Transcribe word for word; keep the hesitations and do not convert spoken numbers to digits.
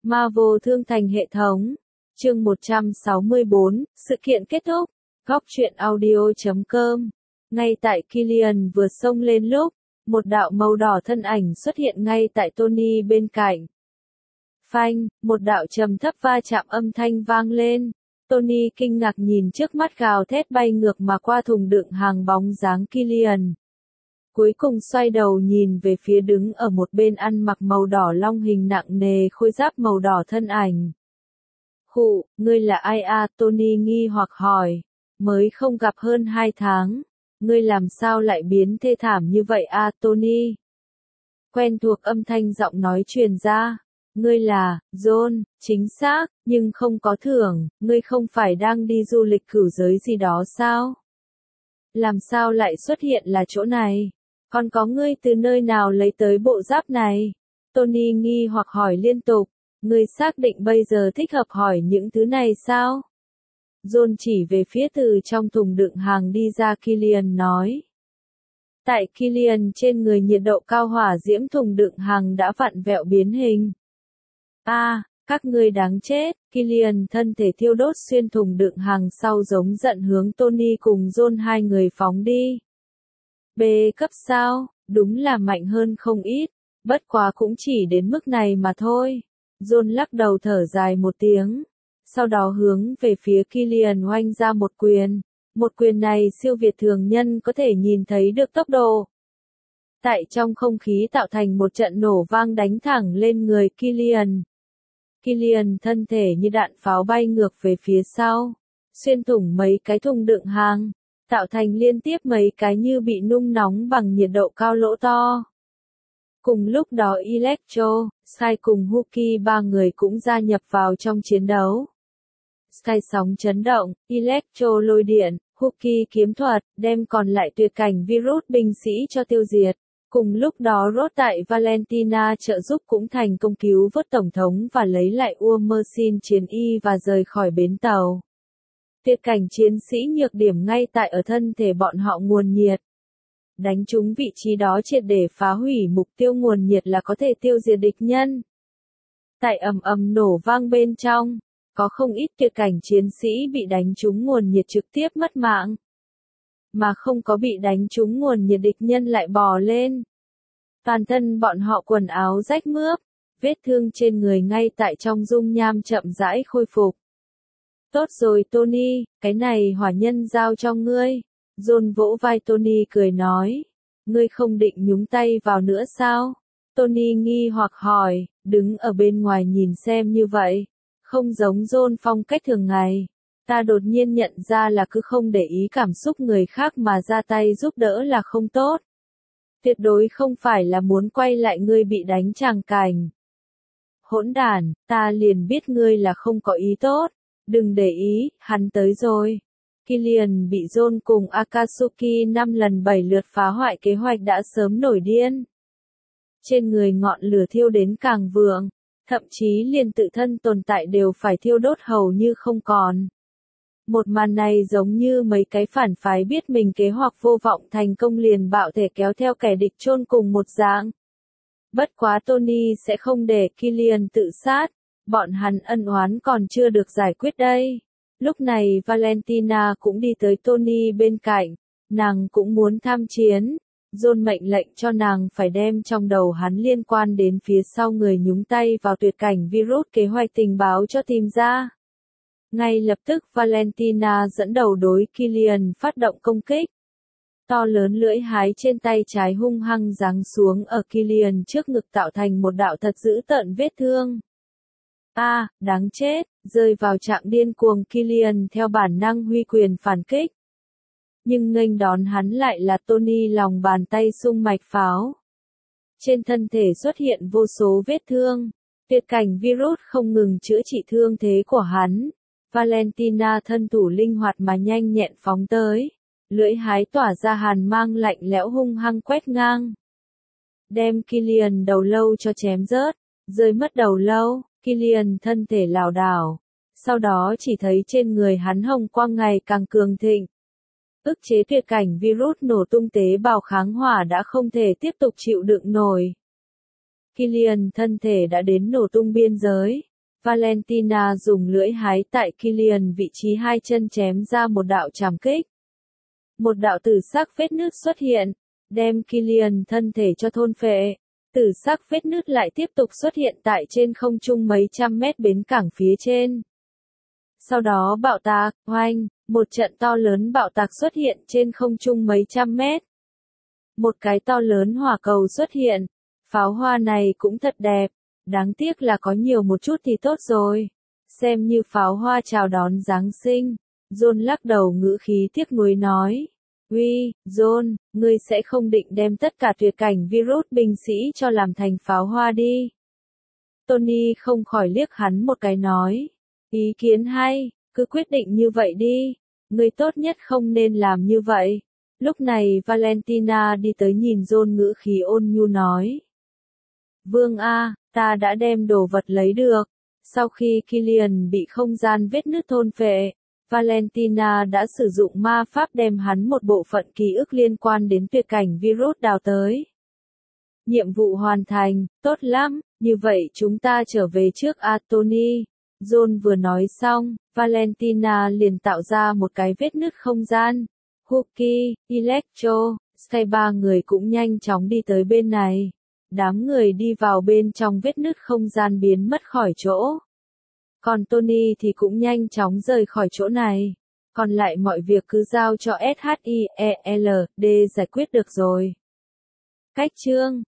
Marvel Thương Thành hệ thống. Chương một trăm sáu mươi bốn, sự kiện kết thúc. Góc truyện audio chấm com. Ngay tại Killian vừa xông lên lúc, một đạo màu đỏ thân ảnh xuất hiện ngay tại Tony bên cạnh. Phanh, một đạo trầm thấp va chạm âm thanh vang lên. Tony kinh ngạc nhìn trước mắt gào thét bay ngược mà qua thùng đựng hàng bóng dáng Killian. Cuối cùng xoay đầu nhìn về phía đứng ở một bên ăn mặc màu đỏ long hình nặng nề khôi giáp màu đỏ thân ảnh. Khụ, ngươi là ai à? Tony nghi hoặc hỏi. Mới không gặp hơn hai tháng. Ngươi làm sao lại biến thê thảm như vậy à Tony? Quen thuộc âm thanh giọng nói truyền ra. Ngươi là, John, chính xác, nhưng không có thưởng, ngươi không phải đang đi du lịch cửu giới gì đó sao? Làm sao lại xuất hiện là chỗ này? Còn có ngươi từ nơi nào lấy tới bộ giáp này? Tony nghi hoặc hỏi liên tục. Ngươi xác định bây giờ thích hợp hỏi những thứ này sao? John chỉ về phía từ trong thùng đựng hàng đi ra Killian nói. Tại Killian trên người nhiệt độ cao hỏa diễm thùng đựng hàng đã vặn vẹo biến hình. A, à, các ngươi đáng chết, Killian thân thể thiêu đốt xuyên thùng đựng hàng sau giống giận hướng Tony cùng John hai người phóng đi. B cấp sao, đúng là mạnh hơn không ít, bất quá cũng chỉ đến mức này mà thôi. John lắc đầu thở dài một tiếng, sau đó hướng về phía Killian oanh ra một quyền. Một quyền này siêu việt thường nhân có thể nhìn thấy được tốc độ. Tại trong không khí tạo thành một trận nổ vang đánh thẳng lên người Killian. Killian thân thể như đạn pháo bay ngược về phía sau, xuyên thủng mấy cái thùng đựng hàng, tạo thành liên tiếp mấy cái như bị nung nóng bằng nhiệt độ cao lỗ to. Cùng lúc đó Electro, Sky cùng Huki ba người cũng gia nhập vào trong chiến đấu. Sky sóng chấn động, Electro lôi điện, Huki kiếm thuật, đem còn lại tuyệt cảnh virus binh sĩ cho tiêu diệt. Cùng lúc đó Rốt tại Valentina trợ giúp cũng thành công cứu vớt Tổng thống và lấy lại Ua Mersin chiến y và rời khỏi bến tàu. Tuyệt cảnh chiến sĩ nhược điểm ngay tại ở thân thể bọn họ nguồn nhiệt. Đánh trúng vị trí đó triệt để phá hủy mục tiêu nguồn nhiệt là có thể tiêu diệt địch nhân. Tại ầm ầm nổ vang bên trong, có không ít tuyệt cảnh chiến sĩ bị đánh trúng nguồn nhiệt trực tiếp mất mạng. Mà không có bị đánh trúng nguồn nhiệt địch nhân lại bò lên. Toàn thân bọn họ quần áo rách mướp, vết thương trên người ngay tại trong dung nham chậm rãi khôi phục. Tốt rồi Tony, cái này hỏa nhân giao cho ngươi. John vỗ vai Tony cười nói. Ngươi không định nhúng tay vào nữa sao? Tony nghi hoặc hỏi, đứng ở bên ngoài nhìn xem như vậy. Không giống John phong cách thường ngày. Ta đột nhiên nhận ra là cứ không để ý cảm xúc người khác mà ra tay giúp đỡ là không tốt. Tuyệt đối không phải là muốn quay lại ngươi bị đánh tràng cảnh. Hỗn đản, ta liền biết ngươi là không có ý tốt. Đừng để ý, hắn tới rồi. Killian bị John cùng Akatsuki năm lần bảy lượt phá hoại kế hoạch đã sớm nổi điên. Trên người ngọn lửa thiêu đến càng vượng, thậm chí liền tự thân tồn tại đều phải thiêu đốt hầu như không còn. Một màn này giống như mấy cái phản phái biết mình kế hoạch vô vọng thành công liền bạo thể kéo theo kẻ địch chôn cùng một dạng. Bất quá Tony sẽ không để Killian tự sát, bọn hắn ân oán còn chưa được giải quyết đây. Lúc này Valentina cũng đi tới Tony bên cạnh, nàng cũng muốn tham chiến. John mệnh lệnh cho nàng phải đem trong đầu hắn liên quan đến phía sau người nhúng tay vào tuyệt cảnh virus kế hoạch tình báo cho tìm ra. Ngay lập tức Valentina dẫn đầu đối Killian phát động công kích. To lớn lưỡi hái trên tay trái hung hăng giáng xuống ở Killian trước ngực tạo thành một đạo thật dữ tợn vết thương. A, à, đáng chết, rơi vào trạng điên cuồng Killian theo bản năng huy quyền phản kích. Nhưng nghênh đón hắn lại là Tony lòng bàn tay sung mạch pháo. Trên thân thể xuất hiện vô số vết thương. Tuyệt cảnh virus không ngừng chữa trị thương thế của hắn. Valentina thân thủ linh hoạt mà nhanh nhẹn phóng tới. Lưỡi hái tỏa ra hàn mang lạnh lẽo hung hăng quét ngang. Đem Killian đầu lâu cho chém rớt. Rơi mất đầu lâu, Killian thân thể lảo đảo. Sau đó chỉ thấy trên người hắn hồng quang ngày càng cường thịnh. Ức chế tuyệt cảnh virus nổ tung tế bào kháng hỏa đã không thể tiếp tục chịu đựng nổi. Killian thân thể đã đến nổ tung biên giới, Valentina dùng lưỡi hái tại Killian vị trí hai chân chém ra một đạo trảm kích. Một đạo tử sắc vết nứt xuất hiện, đem Killian thân thể cho thôn phệ. Tử sắc vết nứt lại tiếp tục xuất hiện tại trên không trung mấy trăm mét bến cảng phía trên. Sau đó bạo tạc, oanh, một trận to lớn bạo tạc xuất hiện trên không trung mấy trăm mét. Một cái to lớn hỏa cầu xuất hiện. Pháo hoa này cũng thật đẹp, đáng tiếc là có nhiều một chút thì tốt rồi. Xem như pháo hoa chào đón Giáng sinh. John lắc đầu ngữ khí tiếc nuối nói. Uy, John, ngươi sẽ không định đem tất cả tuyệt cảnh virus binh sĩ cho làm thành pháo hoa đi. Tony không khỏi liếc hắn một cái nói. Ý kiến hay, cứ quyết định như vậy đi. Ngươi tốt nhất không nên làm như vậy. Lúc này Valentina đi tới nhìn John ngữ khí ôn nhu nói. Vương A, ta đã đem đồ vật lấy được. Sau khi Killian bị không gian vết nứt thôn phệ, Valentina đã sử dụng ma pháp đem hắn một bộ phận ký ức liên quan đến tuyệt cảnh virus đào tới. Nhiệm vụ hoàn thành, tốt lắm, như vậy chúng ta trở về trước A Tony. John vừa nói xong, Valentina liền tạo ra một cái vết nứt không gian. Huki, Electro, Sky ba người cũng nhanh chóng đi tới bên này. Đám người đi vào bên trong vết nứt không gian biến mất khỏi chỗ. Còn Tony thì cũng nhanh chóng rời khỏi chỗ này. Còn lại mọi việc cứ giao cho S H I E L D giải quyết được rồi. Cách chương